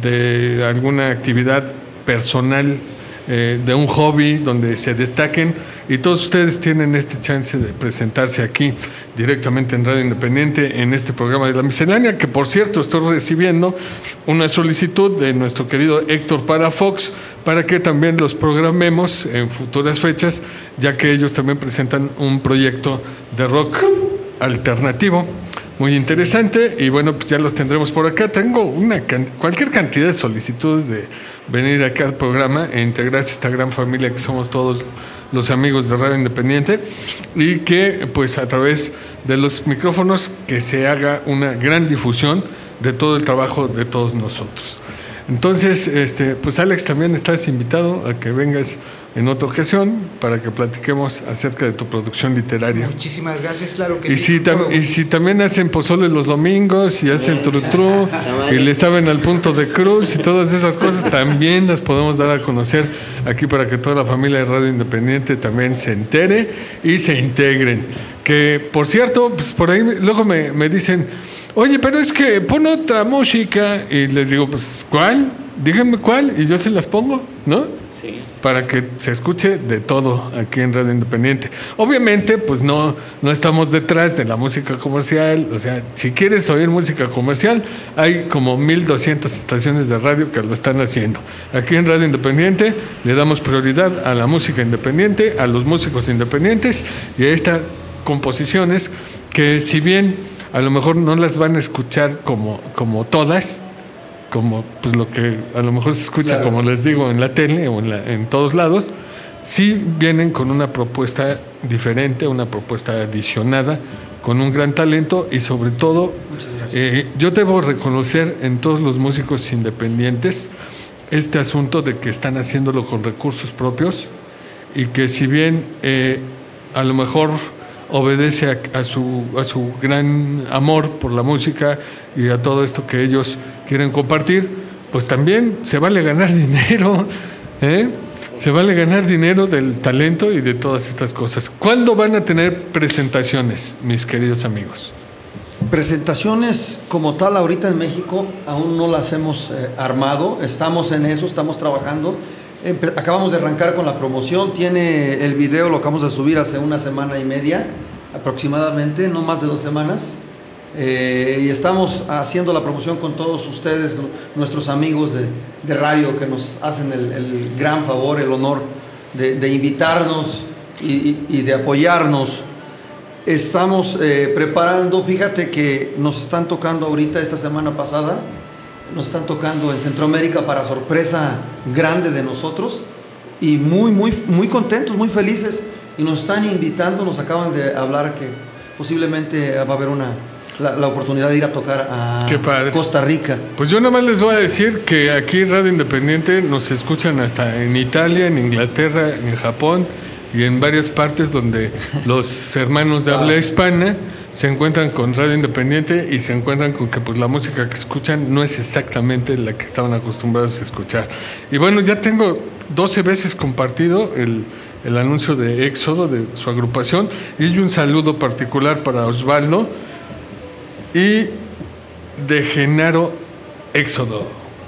de alguna actividad personal, eh, de un hobby donde se destaquen, y todos ustedes tienen este chance de presentarse aquí directamente en Radio Independiente en este programa de la miscelánea, que por cierto estoy recibiendo una solicitud de nuestro querido Héctor Palafox para que también los programemos en futuras fechas, ya que ellos también presentan un proyecto de rock alternativo muy interesante, y bueno, pues ya los tendremos por acá. Tengo una can- cualquier cantidad de solicitudes de venir acá al programa e integrarse a esta gran familia que somos todos los amigos de Radio Independiente, y que pues a través de los micrófonos que se haga una gran difusión de todo el trabajo de todos nosotros. Entonces, este, pues Alex, también estás invitado a que vengas en otra ocasión para que platiquemos acerca de tu producción literaria. Muchísimas gracias, claro que y sí. Si tam- y si también hacen pozole los domingos y hacen trutru y le saben al punto de cruz y todas esas cosas, también las podemos dar a conocer aquí para que toda la familia de Radio Independiente también se entere y se integren. Que, por cierto, pues por ahí luego me, me dicen, oye, pero es que pon otra música, y les digo, pues, ¿cuál? Díganme cuál y yo se las pongo, ¿no? Sí. Para que se escuche de todo aquí en Radio Independiente. Obviamente, pues no, no estamos detrás de la música comercial. O sea, si quieres oír música comercial, hay como mil doscientas estaciones de radio que lo están haciendo. Aquí en Radio Independiente le damos prioridad a la música independiente, a los músicos independientes y a estas composiciones que, si bien a lo mejor no las van a escuchar como, como todas, como pues lo que a lo mejor se escucha, claro, como les digo, en la tele o en, la, en todos lados, sí vienen con una propuesta diferente, una propuesta adicionada, con un gran talento, y sobre todo, eh, yo debo reconocer en todos los músicos independientes este asunto de que están haciéndolo con recursos propios, y que si bien eh, a lo mejor obedece a, a, su, a su gran amor por la música y a todo esto que ellos quieren compartir, pues también se vale ganar dinero, ¿eh? Se vale ganar dinero del talento y de todas estas cosas. ¿Cuándo van a tener presentaciones, mis queridos amigos? Presentaciones como tal ahorita en México aún no las hemos eh, armado, estamos en eso, estamos trabajando. Empe- acabamos de arrancar con la promoción, tiene el video, lo acabamos de subir hace una semana y media aproximadamente, no más de dos semanas, eh, y estamos haciendo la promoción con todos ustedes, nuestros amigos de, de radio, que nos hacen el, el gran favor, el honor de, de invitarnos y, y, y de apoyarnos. Estamos eh, preparando, fíjate que nos están tocando ahorita, esta semana pasada, nos están tocando en Centroamérica para sorpresa grande de nosotros, y muy, muy, muy contentos, muy felices, y nos están invitando, nos acaban de hablar que posiblemente va a haber una, la, la oportunidad de ir a tocar a Costa Rica. Pues yo nada más les voy a decir que aquí en Radio Independiente nos escuchan hasta en Italia, en Inglaterra, en Japón, y en varias partes donde los hermanos de habla hispana se encuentran con radio independiente y se encuentran con que pues la música que escuchan no es exactamente la que estaban acostumbrados a escuchar. Y bueno, ya tengo doce veces compartido el, el anuncio de Éxodo, de su agrupación, y un saludo particular para Osvaldo y de Genaro Éxodo.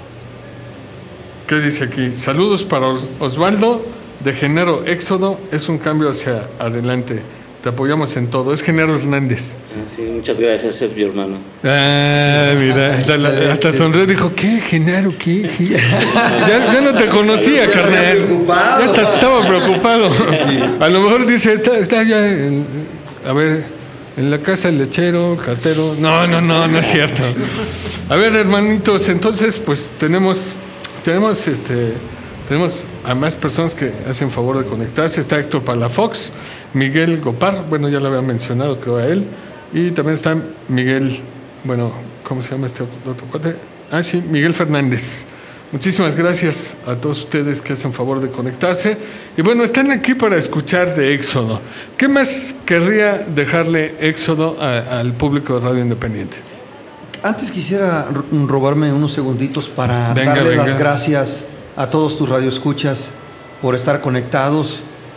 ¿Qué dice aquí? Saludos para Os- Osvaldo de Genaro Éxodo, es un cambio hacia adelante. Te apoyamos en todo. Es Genaro Hernández. Ah, sí, muchas gracias, es mi hermano. Ah, mira, hasta, la, hasta sonrió, dijo, ¿qué, Genaro, qué? Ya, ya no te conocía, carnal. Ya hasta estaba preocupado. A lo mejor dice, está, está ya, en, a ver, en la casa el lechero, cartero. No, no, no, no es cierto. A ver, hermanitos, entonces, pues tenemos, tenemos, este, tenemos a más personas que hacen favor de conectarse. Está Héctor Palafox, Miguel Gopar, bueno, ya lo había mencionado, creo, a él. Y también está Miguel, bueno, ¿cómo se llama este otro cuate? Ah, sí, Miguel Fernández. Muchísimas gracias a todos ustedes que hacen favor de conectarse. Y bueno, están aquí para escuchar de Éxodo. ¿Qué más querría dejarle Éxodo a, al público de Radio Independiente? Antes quisiera r- robarme unos segunditos para Venga, darle venga. las gracias a todos tus radioescuchas por estar conectados,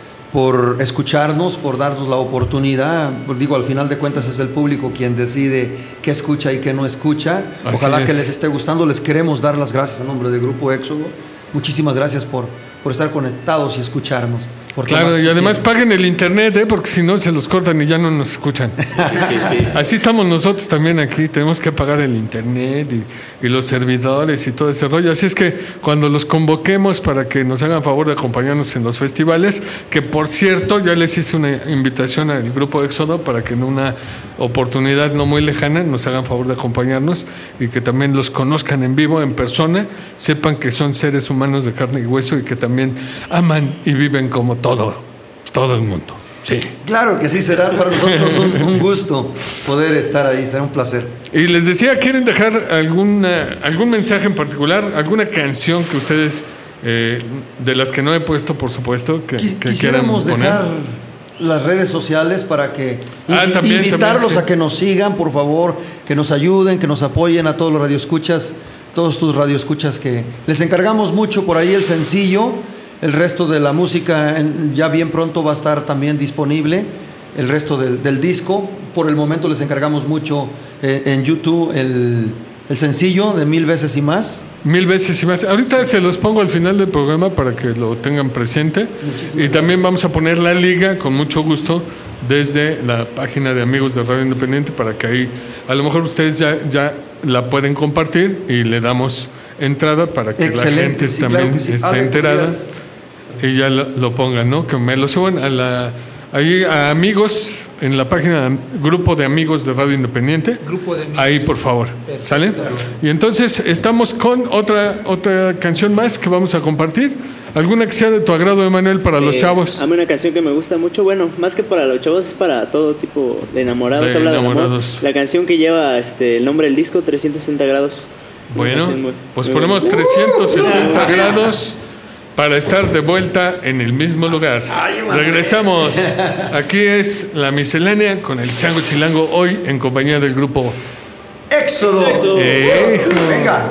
por escucharnos, por darnos la oportunidad. Pues digo, al final de cuentas es el público quien decide qué escucha y qué no escucha. Así Ojalá es. que les esté gustando. Les queremos dar las gracias en nombre del Grupo Éxodo. Muchísimas gracias por, por estar conectados y escucharnos. Por Claro, tomarse y además tiempo. paguen el internet, ¿eh? Porque si no se los cortan y ya no nos escuchan. Sí, sí. Así estamos nosotros también aquí, tenemos que pagar el internet y, y los servidores y todo ese rollo. Así es que cuando los convoquemos para que nos hagan favor de acompañarnos en los festivales, que por cierto ya les hice una invitación al Grupo Éxodo para que en una oportunidad no muy lejana nos hagan favor de acompañarnos y que también los conozcan en vivo, en persona, sepan que son seres humanos de carne y hueso y que también aman y viven como todo, todo el mundo. Sí. Claro que sí, será para nosotros un, un gusto poder estar ahí, será un placer. Y les decía, ¿quieren dejar alguna, algún mensaje en particular, alguna canción que ustedes, eh, de las que no he puesto, por supuesto, que, Quis- que quieran Quisiéramos poner? dejar las redes sociales para que Ah, in- también, invitarlos también, sí. a que nos sigan, por favor, que nos ayuden, que nos apoyen a todos los radioescuchas, todos tus radioescuchas que les encargamos mucho por ahí el sencillo, el resto de la música en- ya bien pronto va a estar también disponible, el resto del, del disco. Por el momento les encargamos mucho eh, en YouTube el, el sencillo de Mil Veces y Más. Mil veces y más. Ahorita se los pongo al final del programa para que lo tengan presente. Y también vamos a poner la liga con mucho gusto desde la página de Amigos de Radio Independiente para que ahí a lo mejor ustedes ya, ya la pueden compartir y le damos entrada para que Excelente, la gente sí, también claro que sí. esté Ale, enterada ¿podrías? y ya lo, lo pongan, ¿no? Que me lo suban a la ahí a Amigos en la página de- Grupo de Amigos de Radio Independiente. Grupo de amigos. Ahí, por favor. ¿Sale? Y entonces estamos con otra otra canción más que vamos a compartir. ¿Alguna que sea de tu agrado, Emanuel, para los Eh, chavos? A mí una canción que me gusta mucho, bueno, más que para los chavos, es para todo tipo de enamorados. De habla del amor. enamorados. La canción que lleva este, el nombre del disco, trescientos sesenta grados. Una Bueno, canción muy- pues muy ponemos bonita. trescientos sesenta grados para estar de vuelta en el mismo lugar. Regresamos. Aquí es la miscelánea con el Chango Chilango, hoy en compañía del grupo. Éxodo. Eh, hijo. Venga.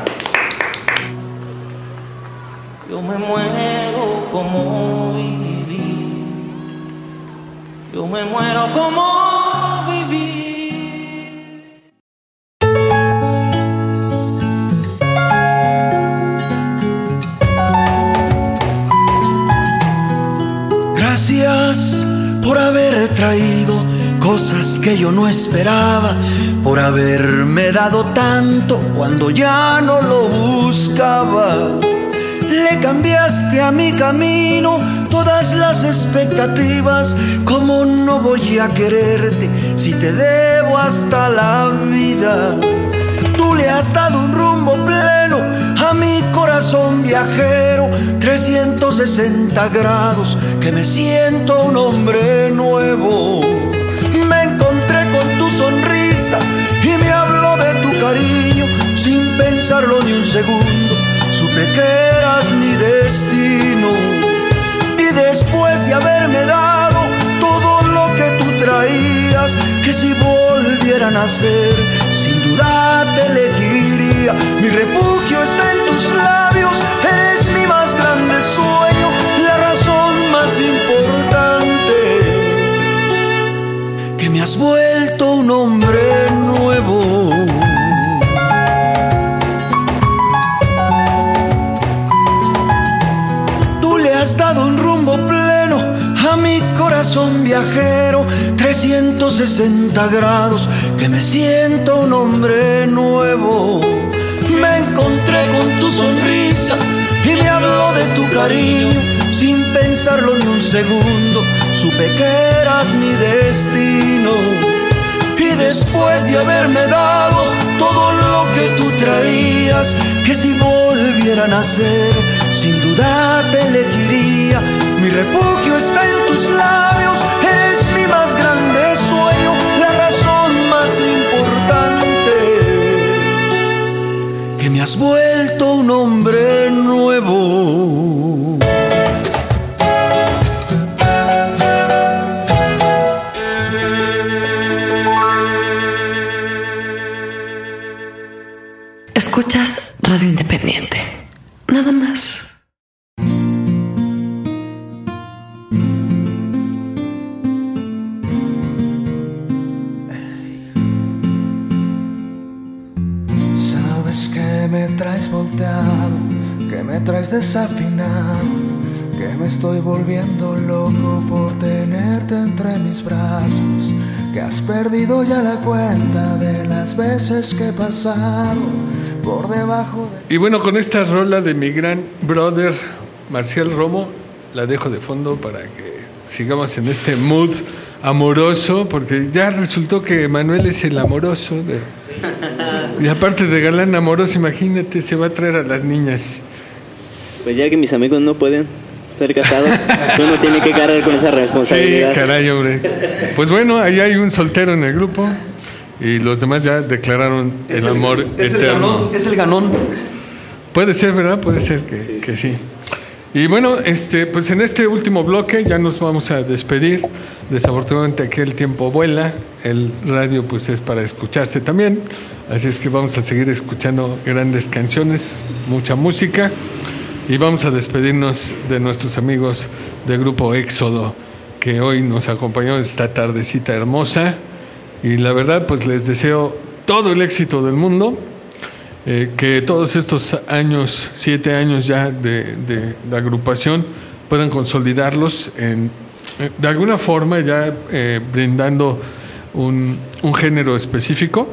Yo me muero como viví. Yo me muero como viví. Gracias por haber traído cosas que yo no esperaba, por haberme dado tanto cuando ya no lo buscaba. Le cambiaste a mi camino todas las expectativas. ¿Cómo no voy a quererte si te debo hasta la vida? Tú le has dado un rumbo pleno a mi corazón viajero, trescientos sesenta grados, que me siento un hombre nuevo. Me encontré con tu sonrisa y me habló de tu cariño, sin pensarlo ni un segundo, supe que eras mi destino. Y después después de haberme dado todo lo que tú traías, que si volviera a nacer, sin duda te elegiría. Mi refugio está en tus labios, eres mi más grande sueño, la razón más importante, que me has vuelto un hombre nuevo. Tú le has dado un rumbo pleno a mi corazón viajero, trescientos sesenta grados, que me siento un hombre nuevo. Me encontré con tu sonrisa y me habló de tu cariño, sin pensarlo ni un segundo, supe que eras mi destino. Y después de haberme dado todo lo que tú traías, que si volviera a nacer, sin duda te elegiría. Mi refugio está en tus labios, eres mi más grande sueño, la razón más importante, que me has vuelto un hombre nuevo. Escuchas Radio Independiente. Nada más. Sabes que me traes volteado, que me traes desafinado, que me estoy volviendo loco por tenerte entre mis brazos, que has perdido ya la cuenta de las veces que he pasado por debajo de... Y bueno, con esta rola de mi gran brother Marcial Romo, la dejo de fondo para que sigamos en este mood amoroso, porque ya resultó que Manuel es el amoroso de... y aparte de galán amoroso, imagínate, se va a traer a las niñas. Pues ya que mis amigos no pueden ser casados, uno tiene que cargar con esa responsabilidad. Sí, caray, hombre. Pues bueno, ahí hay un soltero en el grupo y los demás ya declararon el, el amor es eterno. El ganón, es el ganón. Puede ser, ¿verdad? Puede ser que sí, que sí. Y bueno, este, pues en este último bloque ya nos vamos a despedir. Desafortunadamente aquí el tiempo vuela, el radio pues es para escucharse también, así es que vamos a seguir escuchando grandes canciones, mucha música, y vamos a despedirnos de nuestros amigos del grupo Éxodo, que hoy nos acompañó esta tardecita hermosa, y la verdad pues les deseo todo el éxito del mundo. Eh, que todos estos años, siete años ya de, de, de agrupación, puedan consolidarlos en, eh, de alguna forma ya eh, brindando un, un género específico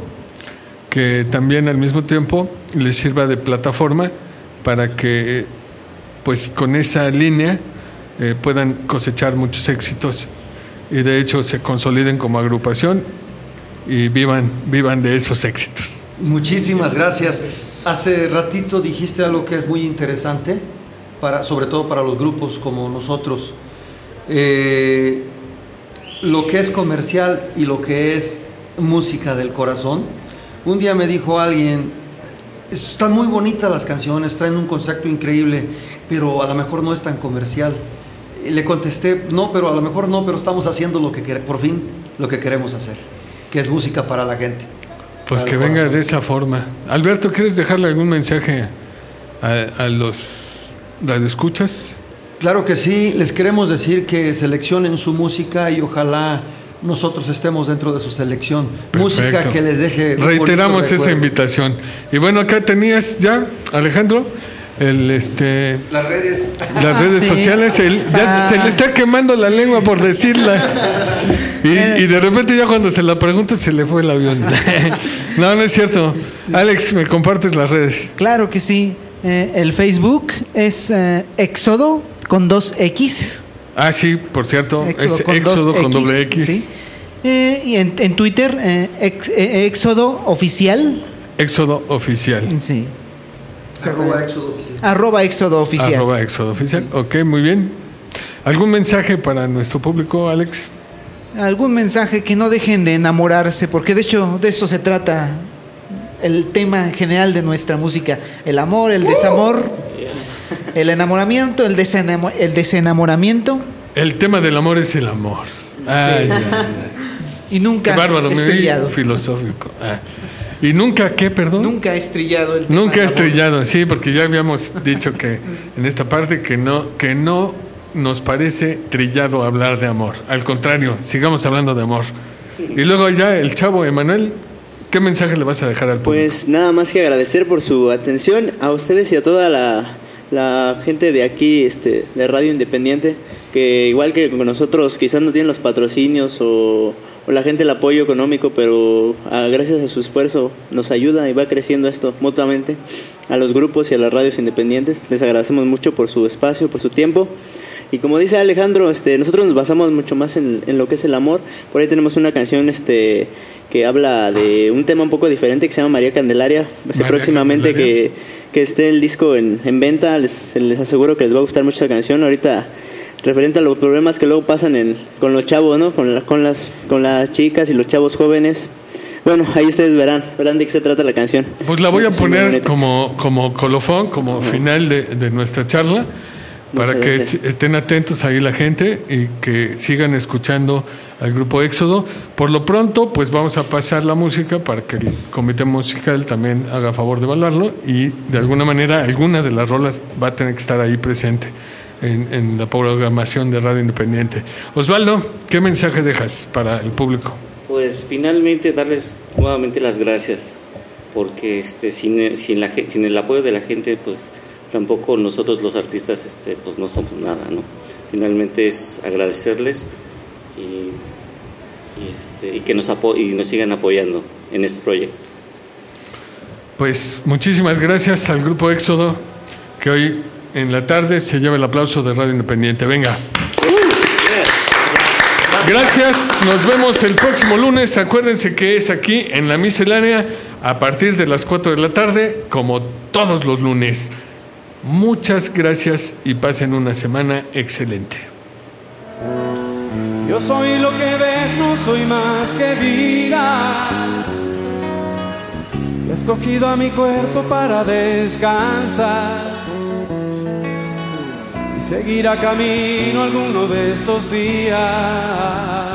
que también al mismo tiempo les sirva de plataforma para que pues con esa línea eh, puedan cosechar muchos éxitos y de hecho se consoliden como agrupación y vivan, vivan de esos éxitos. Muchísimas gracias. Hace ratito dijiste algo que es muy interesante, para, sobre todo para los grupos como nosotros. Eh, lo que es comercial y lo que es música del corazón. Un día me dijo alguien, están muy bonitas las canciones, traen un concepto increíble, pero a lo mejor no es tan comercial. Y le contesté, no, pero a lo mejor no, pero estamos haciendo lo que por fin lo que queremos hacer, que es música para la gente. Pues que venga de esa forma. Alberto, ¿quieres dejarle algún mensaje a, a los radioescuchas? Claro que sí, les queremos decir que seleccionen su música y ojalá nosotros estemos dentro de su selección. Perfecto. Música que les deje... Reiteramos esa invitación. Y bueno, acá tenías ya, Alejandro, el este las redes, las redes sí. sociales, el, ya ah. se le está quemando la lengua por decirlas. Y, y de repente ya cuando se la pregunto se le fue el avión. No, no es cierto. Alex, ¿me compartes las redes? Claro que sí. Eh, el Facebook es eh, Éxodo con dos X. Ah, sí, por cierto. Éxodo es con Éxodo con X, doble X. ¿sí? Eh, y en, en Twitter, eh, ex, eh, Éxodo Oficial. Éxodo Oficial. Sí. Arroba Éxodo Oficial. Arroba Éxodo Oficial. Arroba Éxodo Oficial. Ok, muy bien. ¿Algún mensaje para nuestro público, Alex? Algún mensaje, que no dejen de enamorarse, porque de hecho de eso se trata el tema general de nuestra música: el amor, el desamor, el enamoramiento, el, desenamo- el desenamoramiento El tema del amor es el amor. Ay, Sí. ay, ay. Y nunca Qué bárbaro, me vi estrellado. filosófico. Ah. ¿Y nunca qué, perdón? Nunca estrellado el tema Nunca del amor. estrellado, sí, porque ya habíamos dicho que en esta parte que no, que no nos parece trillado hablar de amor. Al contrario, sigamos hablando de amor. Y luego ya el chavo Emanuel, ¿qué mensaje le vas a dejar al público? Pues nada más que agradecer por su atención a ustedes y a toda la, la gente de aquí, este, de Radio Independiente, que igual que con nosotros quizás no tienen los patrocinios o, o la gente el apoyo económico, pero a, gracias a su esfuerzo nos ayuda y va creciendo esto mutuamente a los grupos y a las radios independientes. Les agradecemos mucho por su espacio, por su tiempo. Y como dice Alejandro, este, nosotros nos basamos mucho más en, en lo que es el amor. Por ahí tenemos una canción este, que habla de un tema un poco diferente que se llama María Candelaria. María próximamente Candelaria. Que, que esté el disco en, en venta. Les, les aseguro que les va a gustar mucho esa canción. Ahorita, referente a los problemas que luego pasan en, con los chavos, ¿no? Con, la, con, las, con las chicas y los chavos jóvenes. Bueno, ahí ustedes verán, verán de qué se trata la canción. Pues la voy a Sí, poner como, como colofón, como uh-huh. final de, de nuestra charla. Para que estén atentos ahí la gente y que sigan escuchando al grupo Éxodo. Por lo pronto, pues vamos a pasar la música para que el comité musical también haga favor de evaluarlo y de alguna manera alguna de las rolas va a tener que estar ahí presente en, en la programación de Radio Independiente. Osvaldo, ¿qué mensaje dejas para el público? Pues finalmente darles nuevamente las gracias, porque este, sin, sin, la, sin el apoyo de la gente, pues tampoco nosotros los artistas este, pues no somos nada, ¿no? Finalmente es agradecerles y, y, este, y que nos, apo- y nos sigan apoyando en este proyecto. Pues muchísimas gracias al grupo Éxodo, que hoy en la tarde se lleva el aplauso de Radio Independiente. Venga. Gracias, nos vemos el próximo lunes. Acuérdense que es aquí en La Miscelánea a partir de las cuatro de la tarde, como todos los lunes. Muchas gracias y pasen una semana excelente. Yo soy lo que ves, no soy más que vida. He escogido a mi cuerpo para descansar y seguir a camino alguno de estos días.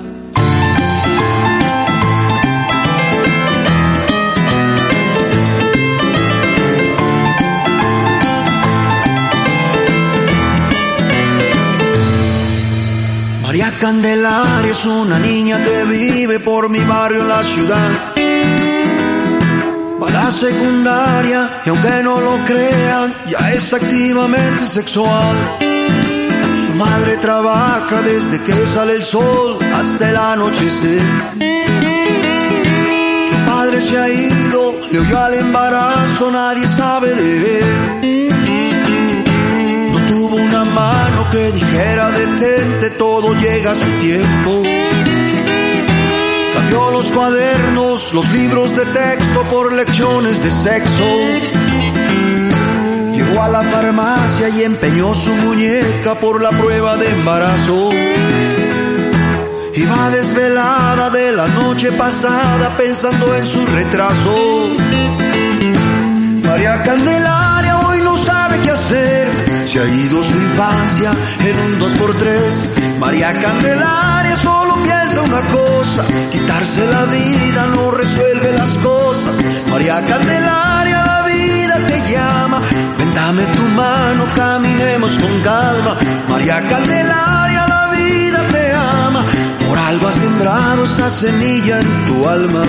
María Candelaria es una niña que vive por mi barrio en la ciudad. Va a la secundaria y aunque no lo crean, ya es activamente sexual. Su madre trabaja desde que sale el sol hasta el anochecer. Su padre se ha ido, le huyó al embarazo, nadie sabe de él. Tuvo una mano que dijera detente, todo llega a su tiempo. Cambió los cuadernos, los libros de texto por lecciones de sexo. Llegó a la farmacia y empeñó su muñeca por la prueba de embarazo. Iba desvelada de la noche pasada pensando en su retraso. María Candelaria hoy no sabe qué hacer. Se ha ido su infancia en un dos por tres. María Candelaria solo piensa una cosa: quitarse la vida no resuelve las cosas. María Candelaria, la vida te llama. Ven, dame tu mano, caminemos con calma. María Candelaria, la vida te ama. Por algo has sembrado esa semilla en tu alma.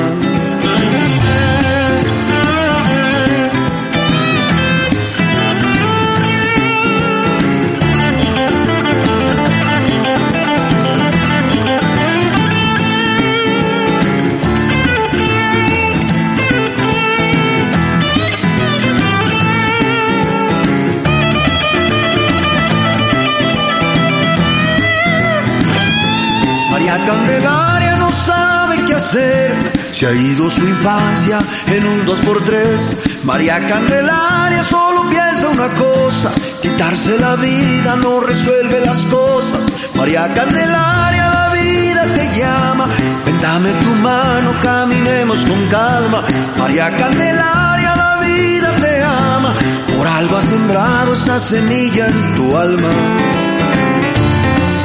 María Candelaria no sabe qué hacer. Se ha ido su infancia en un dos por tres. María Candelaria solo piensa una cosa: quitarse la vida no resuelve las cosas. María Candelaria, la vida te llama. Ven, dame tu mano, caminemos con calma. María Candelaria, la vida te ama. Por algo has sembrado esa semilla en tu alma.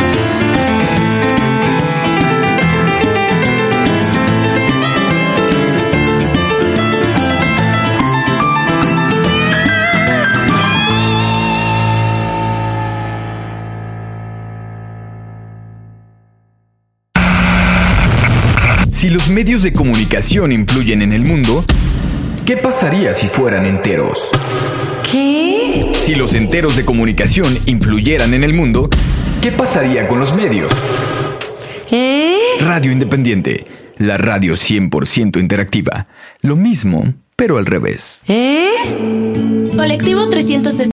Si los medios de comunicación influyen en el mundo, ¿qué pasaría si fueran enteros? ¿Qué? Si los enteros de comunicación influyeran en el mundo, ¿qué pasaría con los medios? ¿Eh? Radio Independiente, la radio cien por ciento interactiva. Lo mismo, pero al revés. ¿Eh? Colectivo trescientos sesenta.